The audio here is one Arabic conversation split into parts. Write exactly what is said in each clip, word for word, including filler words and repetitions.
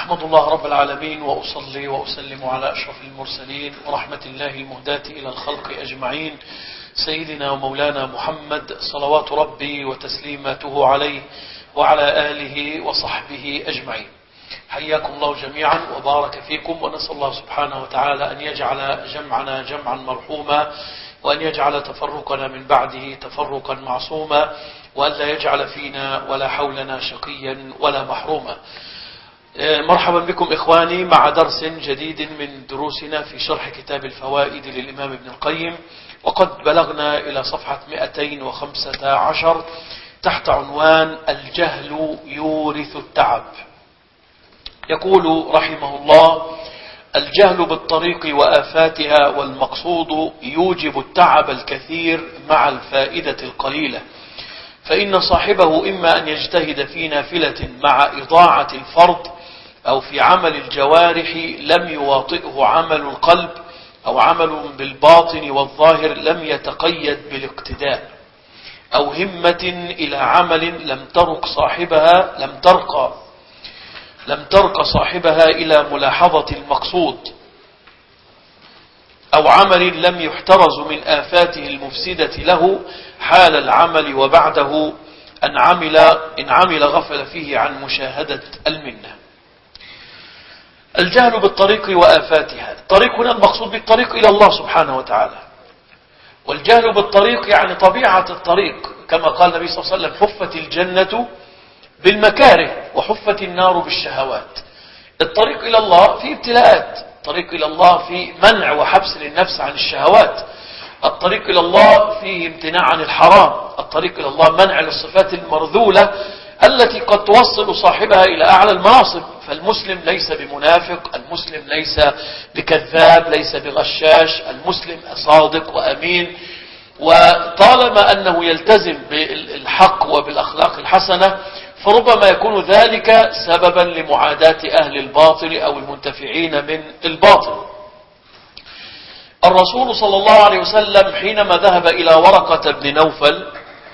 أحمد الله رب العالمين وأصلي وأسلم على أشرف المرسلين ورحمة الله المهداة إلى الخلق أجمعين سيدنا ومولانا محمد صلوات ربي وتسليماته عليه وعلى آله وصحبه أجمعين. حياكم الله جميعا وبارك فيكم، ونسأل الله سبحانه وتعالى أن يجعل جمعنا جمعا مرحوما، وأن يجعل تفرقنا من بعده تفرقا معصوما، وأن لا يجعل فينا ولا حولنا شقيا ولا محروما. مرحبا بكم إخواني مع درس جديد من دروسنا في شرح كتاب الفوائد للإمام ابن القيم، وقد بلغنا إلى صفحة مئتين وخمسة عشر تحت عنوان الجهل يورث التعب. يقول رحمه الله: الجهل بالطريق وآفاتها والمقصود يوجب التعب الكثير مع الفائدة القليلة، فإن صاحبه إما أن يجتهد في نافلة مع إضاعة الفرض، أو في عمل الجوارح لم يواطئه عمل القلب، أو عمل بالباطن والظاهر لم يتقيد بالاقتداء، أو همة إلى عمل لم ترق صاحبها لم ترقى لم ترق صاحبها إلى ملاحظة المقصود، أو عمل لم يحترز من آفاته المفسدة له حال العمل وبعده، أن عمل إن عمل غفل فيه عن مشاهدة المنة. الجهل بالطريق وآفاتها. الطريق هنا المقصود بالطريق إلى الله سبحانه وتعالى، والجهل بالطريق يعني طبيعة الطريق، كما قال النبي صلى الله عليه وسلم: حفت الجنة بالمكاره وحفت النار بالشهوات. الطريق إلى الله فيه ابتلاءات، الطريق إلى الله فيه منع وحبس للنفس عن الشهوات، الطريق إلى الله فيه امتناع عن الحرام، الطريق إلى الله منع للصفات المرذولة التي قد توصل صاحبها إلى أعلى المناصب. فالمسلم ليس بمنافق، المسلم ليس بكذاب، ليس بغشاش، المسلم صادق وأمين، وطالما أنه يلتزم بالحق وبالأخلاق الحسنة فربما يكون ذلك سببا لمعاداة أهل الباطل أو المنتفعين من الباطل. الرسول صلى الله عليه وسلم حينما ذهب إلى ورقة بن نوفل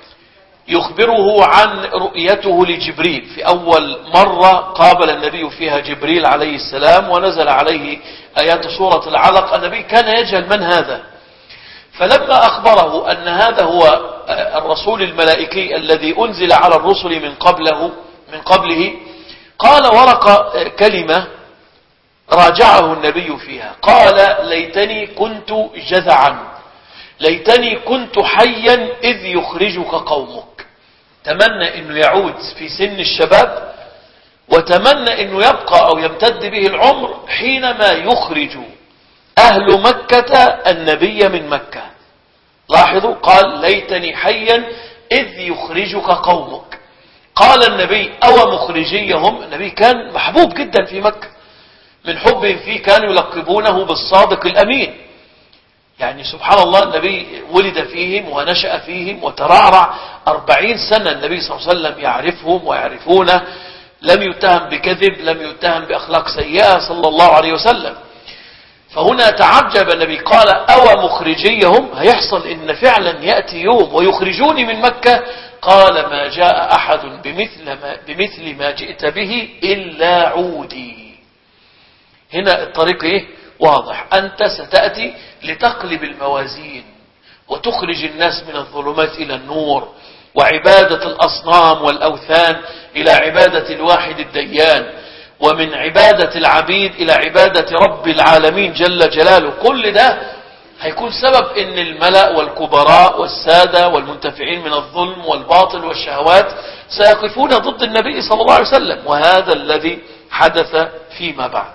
يخبره عن رؤيته لجبريل، في أول مرة قابل النبي فيها جبريل عليه السلام ونزل عليه آيات سورة العلق، النبي كان يجهل من هذا، فلما أخبره أن هذا هو الرسول الملائكي الذي أنزل على الرسل من قبله من قبله قال ورقة كلمة راجعه النبي فيها، قال: ليتني كنت جذعا، ليتني كنت حيا إذ يخرجك قومك. تمنى أنه يعود في سن الشباب، وتمنى أنه يبقى أو يمتد به العمر حينما يخرج أهل مكة النبي من مكة. لاحظوا، قال: ليتني حيا إذ يخرجك قومك. قال النبي: أو مخرجيهم. النبي كان محبوب جدا في مكة، من حبهم فيه كانوا يلقبونه بالصادق الأمين. يعني سبحان الله، النبي ولد فيهم ونشأ فيهم وترعرع أربعين سنة، النبي صلى الله عليه وسلم يعرفهم ويعرفونه، لم يتهم بكذب، لم يتهم بأخلاق سيئة صلى الله عليه وسلم. فهنا تعجب النبي، قال: أو مخرجيهم، هيحصل إن فعلا يأتي يوم ويخرجوني من مكة؟ قال: ما جاء أحد بمثل ما, بمثل ما جئت به إلا عودي. هنا الطريق إيه؟ واضح، أنت ستأتي لتقلب الموازين وتخرج الناس من الظلمات إلى النور، وعبادة الأصنام والأوثان إلى عبادة الواحد الديان، ومن عبادة العبيد إلى عبادة رب العالمين جل جلاله. كل ده هيكون سبب إن الملأ والكبراء والسادة والمنتفعين من الظلم والباطل والشهوات سيقفون ضد النبي صلى الله عليه وسلم، وهذا الذي حدث فيما بعد.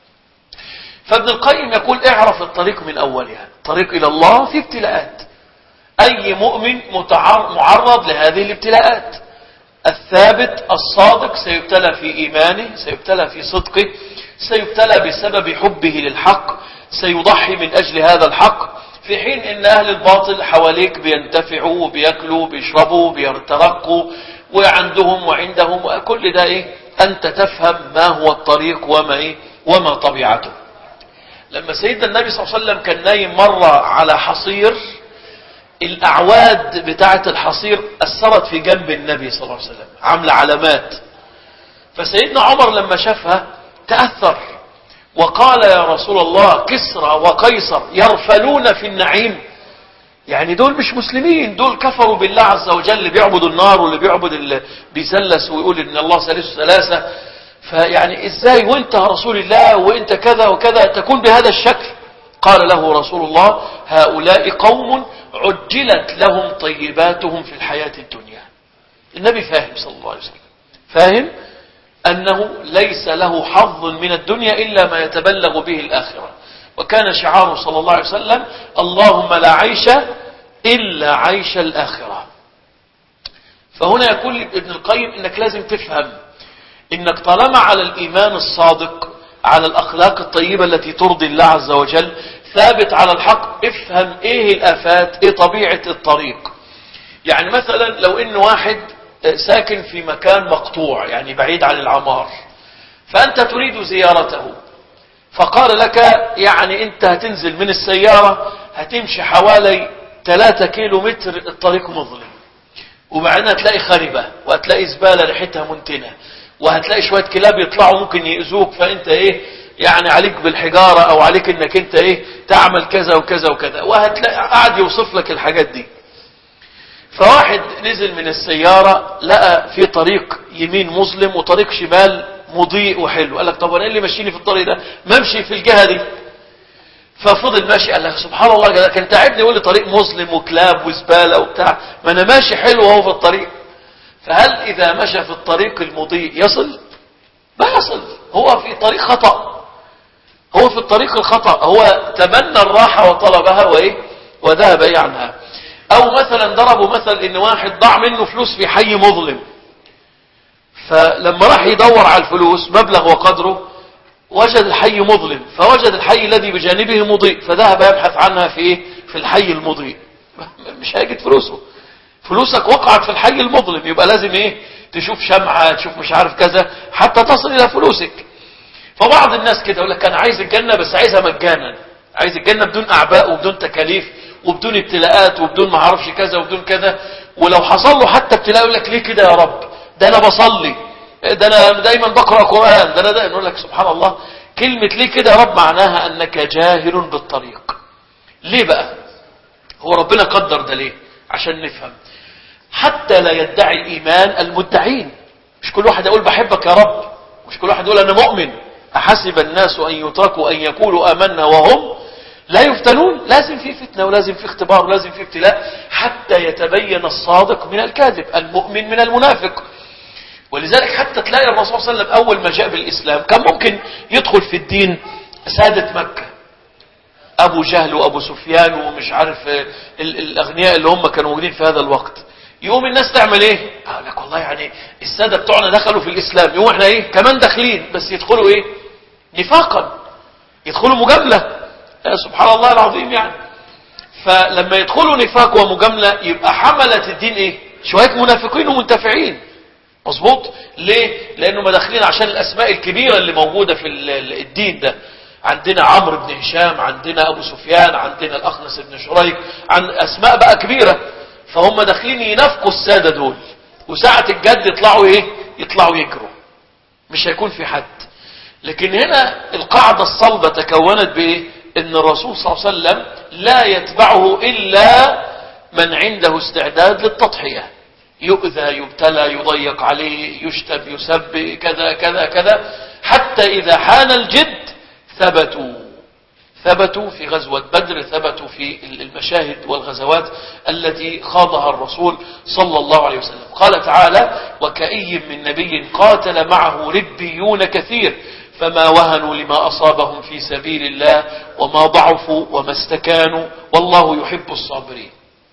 فابن القيم يقول: اعرف الطريق من أولها. الطريق إلى الله في ابتلاءات، أي مؤمن معرض لهذه الابتلاءات. الثابت الصادق سيبتلى في إيمانه، سيبتلى في صدقه، سيبتلى بسبب حبه للحق، سيضحي من أجل هذا الحق، في حين إن أهل الباطل حواليك بينتفعوا وبيأكلوا وبيشربوا وبيرترقوا وعندهم وعندهم، وكل ده إيه؟ أنت تفهم ما هو الطريق وما إيه؟ وما طبيعته. لما سيدنا النبي صلى الله عليه وسلم كان نايم مرة على حصير، الأعواد بتاعة الحصير أثرت في جنب النبي صلى الله عليه وسلم، عاملة علامات. فسيدنا عمر لما شافها تأثر وقال يا رسول الله كسرى وقيصر يرفلون في النعيم، يعني دول مش مسلمين، دول كفروا بالله عز وجل، اللي بيعبدوا النار واللي بيعبد اللي بيسلس ويقول ان الله ثالث ثلاثة. فيعني ازاي وانت رسول الله وانت كذا وكذا تكون بهذا الشكل؟ قال له رسول الله هؤلاء قوم عجلت لهم طيباتهم في الحياة الدنيا. النبي فاهم صلى الله عليه وسلم، فاهم أنه ليس له حظ من الدنيا إلا ما يتبلغ به الآخرة، وكان شعاره صلى الله عليه وسلم اللهم لا عيش إلا عيش الآخرة. فهنا يقول ابن القيم إنك لازم تفهم إنك طالما على الإيمان الصادق، على الأخلاق الطيبة التي ترضي الله عز وجل، ثابت على الحق، افهم إيه الآفات، إيه طبيعة الطريق. يعني مثلا لو إن واحد ساكن في مكان مقطوع، يعني بعيد عن العمار، فأنت تريد زيارته، فقال لك يعني أنت هتنزل من السيارة هتمشي حوالي ثلاثة كيلو متر، الطريق مظلم، وبعدين هتلاقي خربة وهتلاقي زبالة ريحتها منتنة وهتلاقي شوية كلاب يطلعوا ممكن يأذوك، فأنت إيه يعني عليك بالحجارة أو عليك إنك أنت إيه تعمل كذا وكذا وكذا، وهتلاقي قاعد يوصف لك الحاجات دي. فواحد نزل من السيارة لقى في طريق يمين مظلم وطريق شمال مضيء وحلو، قال لك طب وانا ايه اللي ماشيني في الطريق ده؟ ما امشي في الجهة دي. ففضل ماشي، قال لك سبحان الله ده كان تعبني يقول لي طريق مظلم وكلاب وزبالة وبتاع، ما انا ماشي حلو وهو في الطريق. فهل اذا مشى في الطريق المضيء يصل؟ ما يصل، هو في طريق خطأ، هو في الطريق الخطأ، هو تمنى الراحة وطلبها وايه وذهب ايه عنها. او مثلا ضربوا مثل ان واحد ضاع منه فلوس في حي مظلم، فلما راح يدور على الفلوس مبلغ وقدره وجد الحي مظلم، فوجد الحي الذي بجانبه مضيء، فذهب يبحث عنها في ايه في الحي المضيء، مش هيجد فلوسه، فلوسك وقعت في الحي المظلم، يبقى لازم ايه تشوف شمعة، تشوف مش عارف كذا حتى تصل الى فلوسك. فبعض الناس كده يقول لك انا عايز الجنة بس عايزها مجانا، عايز الجنة بدون اعباء وبدون تكاليف وبدون ابتلاءات وبدون ما اعرفش كذا وبدون كذا، ولو حصل له حتى ابتلاء يقول لك ليه كده يا رب، ده انا بصلي، ده انا دايما بقرأ قرآن، ده انا دايما. يقول لك سبحان الله، كلمة ليه كده يا رب معناها انك جاهل بالطريق. ليه بقى؟ هو ربنا قدر ده ليه؟ عشان نفهم، حتى لا يدعي الايمان المدعين. مش كل واحد يقول بحبك يا رب، مش كل واحد يقول انا مؤمن. احسب الناس ان يتركوا ان يقولوا امنا وهم لا يفتنون. لازم في فتنة ولازم في اختبار ولازم في ابتلاء حتى يتبين الصادق من الكاذب، المؤمن من المنافق. ولذلك حتى تلاقي الرسول صلى الله عليه وسلم أول ما جاء بالإسلام كان ممكن يدخل في الدين سادة مكة، أبو جهل وأبو سفيان ومش عارف الأغنياء اللي هم كانوا موجودين في هذا الوقت. يقوم الناس تعمل ايه؟ اقول لك والله يعني السادة بتوعنا دخلوا في الإسلام، يقوم احنا ايه كمان داخلين، بس يدخلوا ايه نفاقا، يدخلوا مجاملة. سبحان الله العظيم. يعني فلما يدخلوا نفاق ومجاملة يبقى حملة الدين ايه شوية منافقين ومنتفعين. مظبوط. ليه؟ لانه ما داخلين عشان الاسماء الكبيرة اللي موجودة في الدين ده. عندنا عمرو بن هشام، عندنا ابو سفيان، عندنا الاخنس بن شريك، عن اسماء بقى كبيرة، فهم داخلين ينافقوا السادة دول، وساعة الجد يطلعوا ايه يطلعوا يجروا، مش هيكون في حد. لكن هنا القاعدة الصلبة تكونت بايه؟ ان الرسول صلى الله عليه وسلم لا يتبعه الا من عنده استعداد للتضحية، يؤذى يبتلى يضيق عليه يشتب يسب كذا كذا كذا، حتى اذا حان الجد ثبتوا ثبتوا في غزوة بدر، ثبتوا في المشاهد والغزوات التي خاضها الرسول صلى الله عليه وسلم. قال تعالى: وكأي من نبي قاتل معه ربيون كثير فما وهنوا لما أصابهم في سبيل الله وما ضعفوا وما استكانوا والله يحب الصابرين.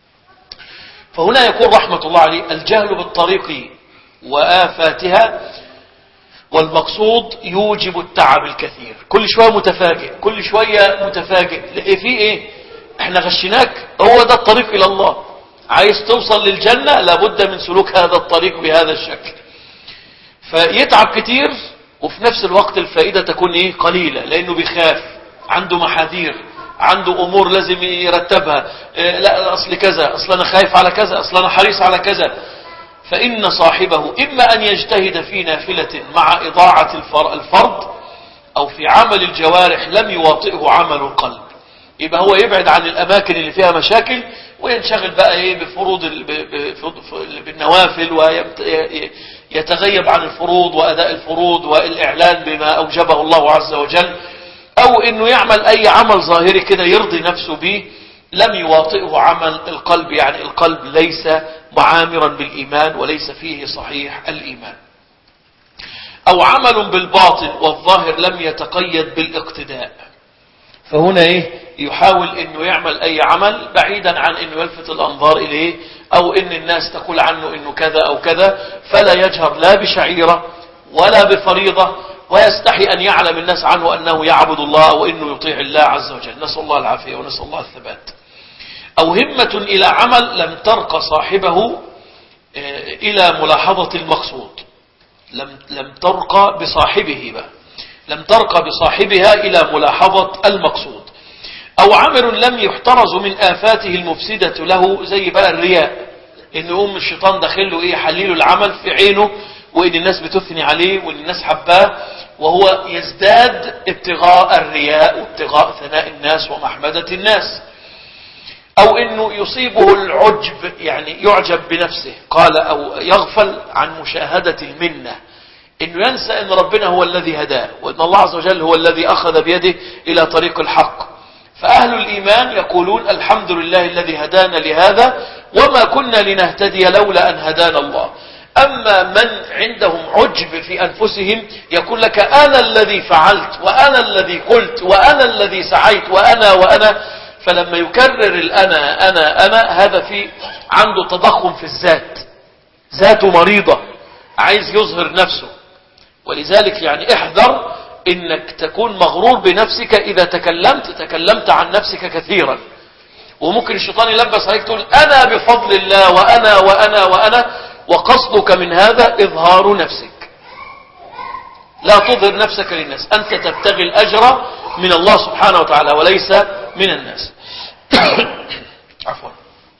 فهنا يقول رحمة الله عليه: الجهل بالطريق وآفاتها والمقصود يوجب التعب الكثير. كل شوية متفاجئ، كل شوية متفاجئ، في ايه؟ احنا غشناك، هو ده الطريق الى الله. عايز توصل للجنة لابد من سلوك هذا الطريق بهذا الشكل. فيتعب كتير وفي نفس الوقت الفائدة تكون ايه قليلة، لانه بيخاف، عنده محاذير، عنده امور لازم يرتبها. اه لا اصل كذا، اصل انا خايف على كذا، اصل انا حريص على كذا. فإن صاحبه إما أن يجتهد في نافلة مع إضاعة الفرض، في عمل الجوارح لم يواطئه عمل القلب. يبقى هو يبعد عن الأماكن اللي فيها مشاكل وينشغل بقى إيه بفروض بالنوافل، ويتغيب عن الفروض وأداء الفروض والإعلان بما أوجبه الله عز وجل، أو إنه يعمل أي عمل ظاهري كده يرضي نفسه به لم يواطئه عمل القلب. يعني القلب ليس معامرا بالإيمان وليس فيه صحيح الإيمان. أو عمل بالباطن والظاهر لم يتقيد بالاقتداء، فهنا إيه يحاول إنه يعمل أي عمل بعيدا عن إنه يلفت الأنظار إليه، أو إن الناس تقول عنه إنه كذا أو كذا، فلا يجهر لا بشعيرة ولا بفريضة، ويستحي أن يعلم الناس عنه أنه يعبد الله وإنه يطيع الله عز وجل. نسأل الله العافية ونسأل الله الثبات. أو همة إلى عمل لم ترق صاحبه إلى ملاحظة المقصود، لم لم ترق بصاحبه بقى. لم ترق بصاحبها إلى ملاحظة المقصود. أو عمل لم يحترز من آفاته المفسدة له، زي بقى الرياء، إن يقوم الشيطان داخله إيه حليله العمل في عينه، وإن الناس بتثني عليه وإن الناس حباه، وهو يزداد ابتغاء الرياء وابتغاء ثناء الناس ومحمدة الناس. أو إنه يصيبه العجب، يعني يعجب بنفسه، قال أو يغفل عن مشاهدة المنة، إنه ينسى أن ربنا هو الذي هداه، وأن الله عز وجل هو الذي أخذ بيده إلى طريق الحق. فأهل الإيمان يقولون الحمد لله الذي هدانا لهذا وما كنا لنهتدي لولا أن هدانا الله. أما من عندهم عجب في أنفسهم يقول لك أنا الذي فعلت وأنا الذي قلت وأنا الذي سعيت وأنا وأنا، فلما يكرر الأنا أنا أنا هذا في عنده تضخم في الذات، ذاته مريضة، عايز يظهر نفسه. ولذلك يعني احذر انك تكون مغرور بنفسك. اذا تكلمت تكلمت عن نفسك كثيرا، وممكن الشيطان يلبس عليك تقول انا بفضل الله وانا وانا وانا، وقصدك من هذا اظهار نفسك. لا تظهر نفسك للناس، انت تبتغي الاجر من الله سبحانه وتعالى وليس من الناس. عفوا.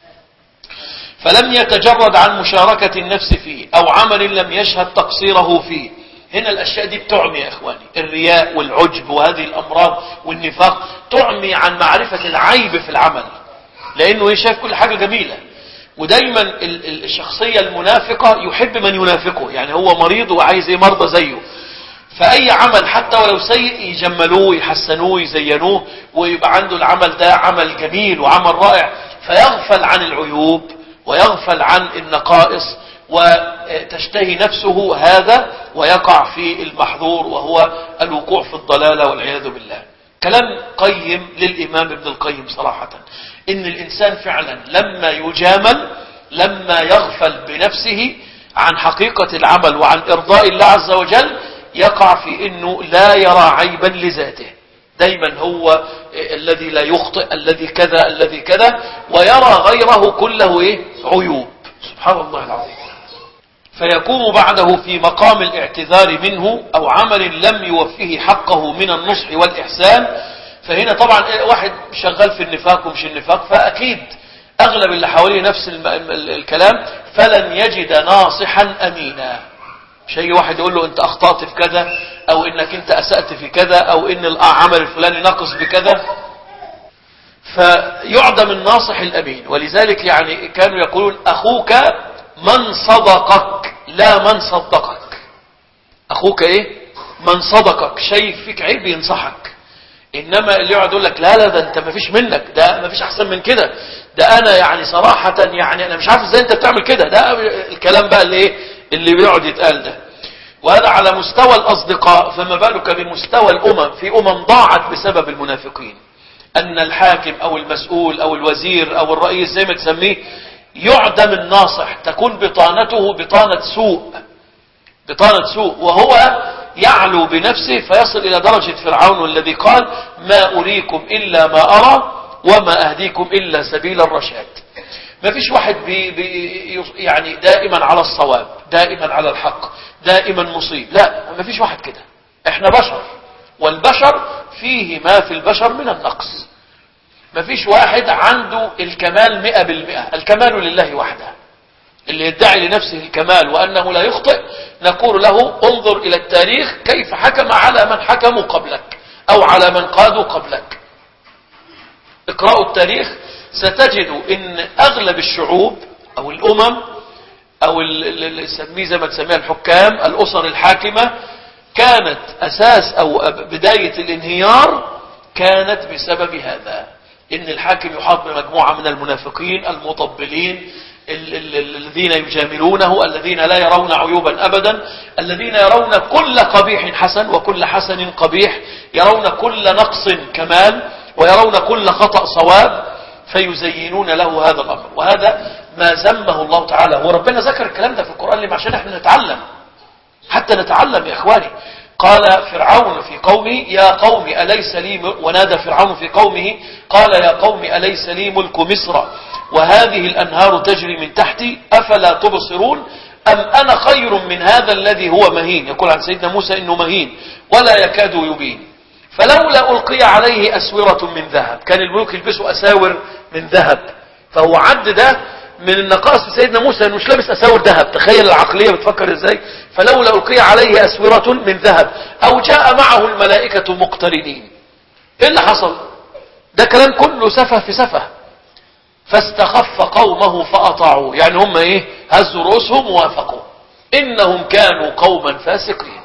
فلم يتجرد عن مشاركة النفس فيه أو عمل لم يشهد تقصيره فيه. هنا الأشياء دي بتعمي يا إخواني، الرياء والعجب وهذه الأمراض والنفاق تعمي عن معرفة العيب في العمل، لأنه شايف كل حاجة جميلة. ودايما الشخصية المنافقة يحب من ينافقه، يعني هو مريض وعايز ايه مرضى زيه، فأي عمل حتى ولو سيء يجملوه يحسنوه يزينوه، ويبقى عنده العمل ده عمل جميل وعمل رائع، فيغفل عن العيوب ويغفل عن النقائص، وتشتهي نفسه هذا ويقع في المحظور وهو الوقوع في الضلالة والعياذ بالله. كلام قيم للإمام ابن القيم صراحة، إن الإنسان فعلا لما يجامل، لما يغفل بنفسه عن حقيقة العمل وعن إرضاء الله عز وجل، يقع في إنه لا يرى عيبا لذاته، دايما هو الذي لا يخطئ، الذي كذا الذي كذا، ويرى غيره كله إيه؟ عيوب. سبحان الله العظيم. فيقوم بعده في مقام الاعتذار منه أو عمل لم يوفيه حقه من النصح والإحسان. فهنا طبعا واحد شغال في النفاق ومش النفاق، فأكيد أغلب اللي حواليه نفس الكلام، فلن يجد ناصحا أمينا. شيء واحد يقول له أنت أخطأت في كذا، أو إنك أنت أسأت في كذا، أو إن العمل الفلاني نقص بكذا، فيعدم الناصح الأمين. ولذلك يعني كانوا يقولون أخوك من صدقك لا من صدقك. أخوك إيه؟ من صدقك، شيء فيك عيب ينصحك. إنما اللي يقعد يقول لك لا لا ده أنت ما فيش منك، ده ما فيش أحسن من كده، ده أنا يعني صراحة يعني أنا مش عارف إزاي أنت بتعمل كده، ده الكلام بقى اللي إيه اللي بيقعد يتقال ده. وهذا على مستوى الأصدقاء، فما بالك بمستوى الأمم. في أمم ضاعت بسبب المنافقين، أن الحاكم أو المسؤول أو الوزير أو الرئيس زي ما تسميه يعدم الناصح، تكون بطانته بطانة سوء، بطانة سوء، وهو يعلو بنفسه فيصل إلى درجة فرعون، والذي قال ما أريكم إلا ما أرى وما أهديكم إلا سبيل الرشاد. ما فيش واحد بي بي يعني دائما على الصواب، دائما على الحق، دائما مصيب، لا، ما فيش واحد كده. احنا بشر، والبشر فيه ما في البشر من النقص. ما فيش واحد عنده الكمال مئة بالمئة، الكمال لله وحده. اللي يدعي لنفسه الكمال وأنه لا يخطئ نقول له انظر إلى التاريخ كيف حكم على من حكموا قبلك أو على من قادوا قبلك. اقرأوا التاريخ ستجدوا ان اغلب الشعوب او الامم او اللي سميه زي ما تسميها الحكام الاسر الحاكمة كانت اساس او بداية الانهيار كانت بسبب هذا، ان الحاكم يحاط بمجموعة من المنافقين المطبلين الذين يجاملونه، الذين لا يرون عيوبا ابدا، الذين يرون كل قبيح حسن وكل حسن قبيح، يرون كل نقص كمال ويرون كل خطأ صواب، فيزينون له هذا الأمر. وهذا ما ذمه الله تعالى، وربنا ذكر الكلام ده في القرآن لما عشان احنا نتعلم، حتى نتعلم يا إخواني. قال فرعون في قومه يا قوم أليس لي م... ونادى فرعون في قومه قال يا قوم أليس لي ملك مصر وهذه الأنهار تجري من تحتي أفلا تبصرون أم أنا خير من هذا الذي هو مهين. يقول عن سيدنا موسى إنه مهين ولا يكاد يبين. فلولا ألقي عليه أسورة من ذهب، كان الملوك يلبسوا أساور من ذهب، فهو عد ده من النقائص في سيدنا موسى انه مش لابس أساور ذهب. تخيل العقلية بتفكر ازاي. فلولا ألقي عليه أسورة من ذهب أو جاء معه الملائكة مقترنين. ايه اللي حصل؟ ده كلام كله سفه في سفه. فاستخف قومه فأطاعوا، يعني هم ايه؟ هزوا رؤوسهم ووافقوا. إنهم كانوا قوما فاسقين.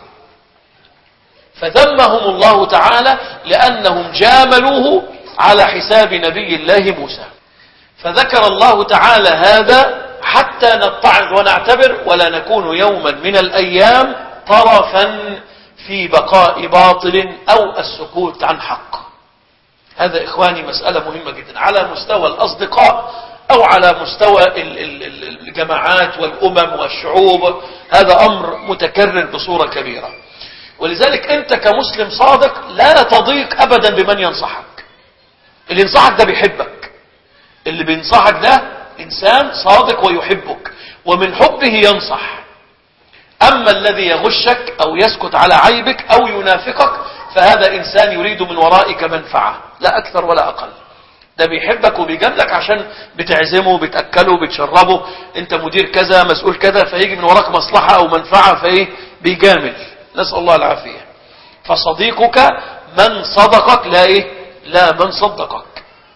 فذمهم الله تعالى لأنهم جاملوه على حساب نبي الله موسى. فذكر الله تعالى هذا حتى نتعظ ونعتبر ولا نكون يوما من الأيام طرفا في بقاء باطل أو السكوت عن حق. هذا إخواني مسألة مهمة جدا على مستوى الأصدقاء أو على مستوى الجماعات والأمم والشعوب. هذا أمر متكرر بصورة كبيرة. ولذلك أنت كمسلم صادق لا تضيق أبدا بمن ينصحك. اللي ينصحك ده بيحبك، اللي بينصحك ده إنسان صادق ويحبك ومن حبه ينصح. أما الذي يغشك أو يسكت على عيبك أو ينافقك فهذا إنسان يريد من ورائك منفعة لا أكثر ولا أقل. ده بيحبك وبيجاملك عشان بتعزمه بتأكله بتشربه، أنت مدير كذا مسؤول كذا، فيجي من وراك مصلحة أو منفعة فإيه بيجامل. نسأل الله العافية. فصديقك من صدقك لا إيه لا من صدقك.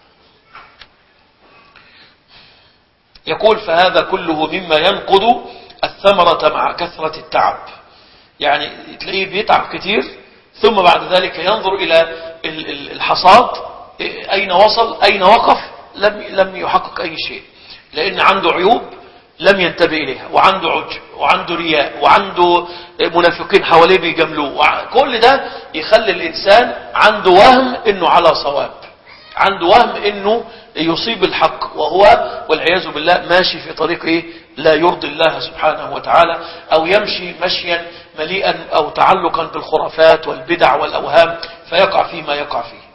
يقول فهذا كله مما ينقض الثمرة مع كثرة التعب. يعني تلاقيه بيتعب كتير ثم بعد ذلك ينظر إلى الحصاد أين وصل أين وقف، لم لم يحقق أي شيء، لأن عنده عيوب لم ينتبه إليها، وعنده عجب وعنده رياء وعنده منافقين حواليه بيجاملوه. كل ده يخلي الإنسان عنده وهم إنه على صواب، عنده وهم إنه يصيب الحق، وهو والعياذ بالله ماشي في طريق إيه لا يرضي الله سبحانه وتعالى، أو يمشي مشيا مليئا أو تعلقا بالخرافات والبدع والأوهام فيقع فيما يقع فيه.